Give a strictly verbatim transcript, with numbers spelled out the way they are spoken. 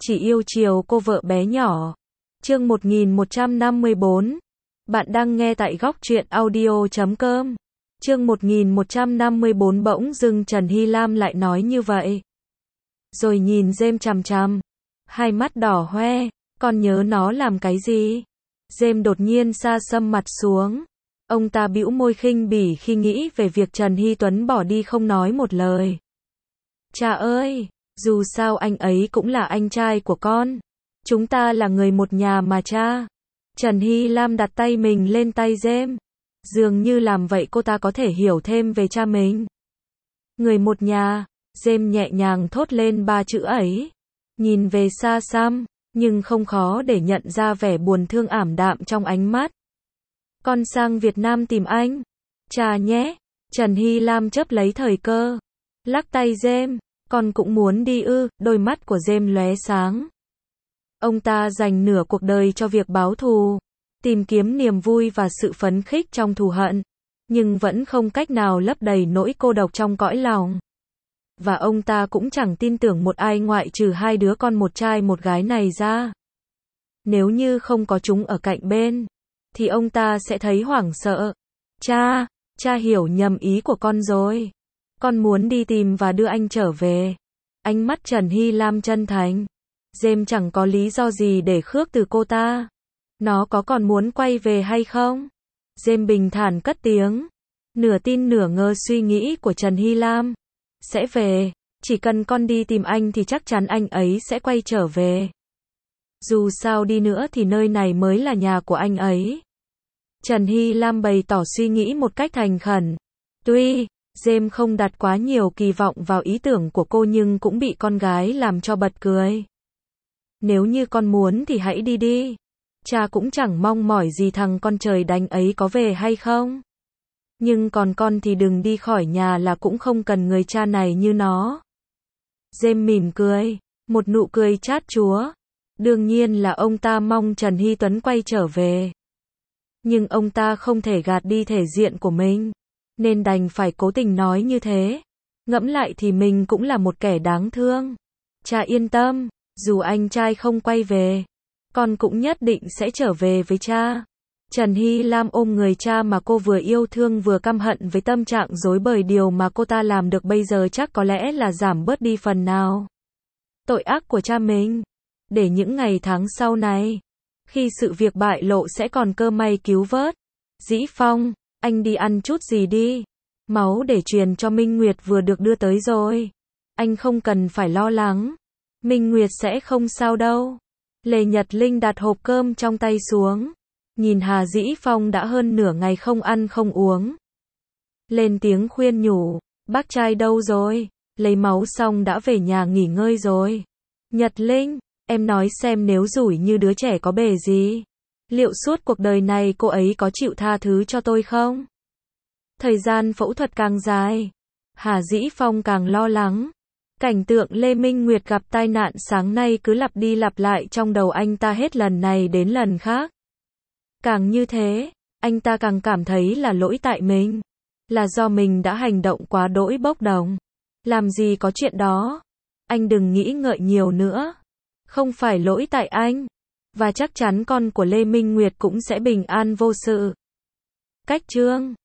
chỉ yêu chiều cô vợ bé nhỏ. Chương một nghìn một trăm năm mươi bốn. Bạn đang nghe tại góc truyện audio chấm com. Chương một nghìn một trăm năm mươi bốn bỗng dưng Trần Hy Lam lại nói như vậy. Rồi nhìn James chằm chằm. Hai mắt đỏ hoe. Con nhớ nó làm cái gì? James đột nhiên sa sầm mặt xuống. Ông ta bĩu môi khinh bỉ khi nghĩ về việc Trần Hy Tuấn bỏ đi không nói một lời. Cha ơi, dù sao anh ấy cũng là anh trai của con. Chúng ta là người một nhà mà cha. Trần Hy Lam đặt tay mình lên tay James. Dường như làm vậy cô ta có thể hiểu thêm về cha mình. Người một nhà, James nhẹ nhàng thốt lên ba chữ ấy. Nhìn về xa xăm, nhưng không khó để nhận ra vẻ buồn thương ảm đạm trong ánh mắt. Con sang Việt Nam tìm anh. Cha nhé. Trần Hy Lam chớp lấy thời cơ. Lắc tay James. Con cũng muốn đi ư? Đôi mắt của James lóe sáng. Ông ta dành nửa cuộc đời cho việc báo thù, tìm kiếm niềm vui và sự phấn khích trong thù hận, nhưng vẫn không cách nào lấp đầy nỗi cô độc trong cõi lòng. Và ông ta cũng chẳng tin tưởng một ai ngoại trừ hai đứa con một trai một gái này ra. Nếu như không có chúng ở cạnh bên, thì ông ta sẽ thấy hoảng sợ. Cha, cha hiểu nhầm ý của con rồi. Con muốn đi tìm và đưa anh trở về. Ánh mắt Trần Hy Lam chân thành. James chẳng có lý do gì để khước từ cô ta. Nó có còn muốn quay về hay không? James bình thản cất tiếng. Nửa tin nửa ngờ suy nghĩ của Trần Hy Lam. Sẽ về. Chỉ cần con đi tìm anh thì chắc chắn anh ấy sẽ quay trở về. Dù sao đi nữa thì nơi này mới là nhà của anh ấy. Trần Hy Lam bày tỏ suy nghĩ một cách thành khẩn. Tuy James không đặt quá nhiều kỳ vọng vào ý tưởng của cô nhưng cũng bị con gái làm cho bật cười. Nếu như con muốn thì hãy đi đi. Cha cũng chẳng mong mỏi gì thằng con trời đánh ấy có về hay không. Nhưng còn con thì đừng đi khỏi nhà là cũng không cần người cha này như nó. James mỉm cười, một nụ cười chát chúa. Đương nhiên là ông ta mong Trần Hy Tuấn quay trở về. Nhưng ông ta không thể gạt đi thể diện của mình, nên đành phải cố tình nói như thế. Ngẫm lại thì mình cũng là một kẻ đáng thương. Cha yên tâm, dù anh trai không quay về, con cũng nhất định sẽ trở về với cha. Trần Hy Lam ôm người cha mà cô vừa yêu thương vừa căm hận với tâm trạng rối bời. Điều mà cô ta làm được bây giờ chắc có lẽ là giảm bớt đi phần nào tội ác của cha mình. Để những ngày tháng sau này, khi sự việc bại lộ sẽ còn cơ may cứu vớt. Dĩ Phong, anh đi ăn chút gì đi. Máu để truyền cho Minh Nguyệt vừa được đưa tới rồi. Anh không cần phải lo lắng. Minh Nguyệt sẽ không sao đâu. Lê Nhật Linh đặt hộp cơm trong tay xuống. Nhìn Hà Dĩ Phong đã hơn nửa ngày không ăn không uống. Lên tiếng khuyên nhủ. Bác trai đâu rồi? Lấy máu xong đã về nhà nghỉ ngơi rồi. Nhật Linh, em nói xem nếu rủi như đứa trẻ có bề gì. Liệu suốt cuộc đời này cô ấy có chịu tha thứ cho tôi không? Thời gian phẫu thuật càng dài, Hà Dĩ Phong càng lo lắng. Cảnh tượng Lê Minh Nguyệt gặp tai nạn sáng nay cứ lặp đi lặp lại trong đầu anh ta hết lần này đến lần khác. Càng như thế, anh ta càng cảm thấy là lỗi tại mình. Là do mình đã hành động quá đỗi bốc đồng. Làm gì có chuyện đó. Anh đừng nghĩ ngợi nhiều nữa. Không phải lỗi tại anh. Và chắc chắn con của Lê Minh Nguyệt cũng sẽ bình an vô sự. Cách chương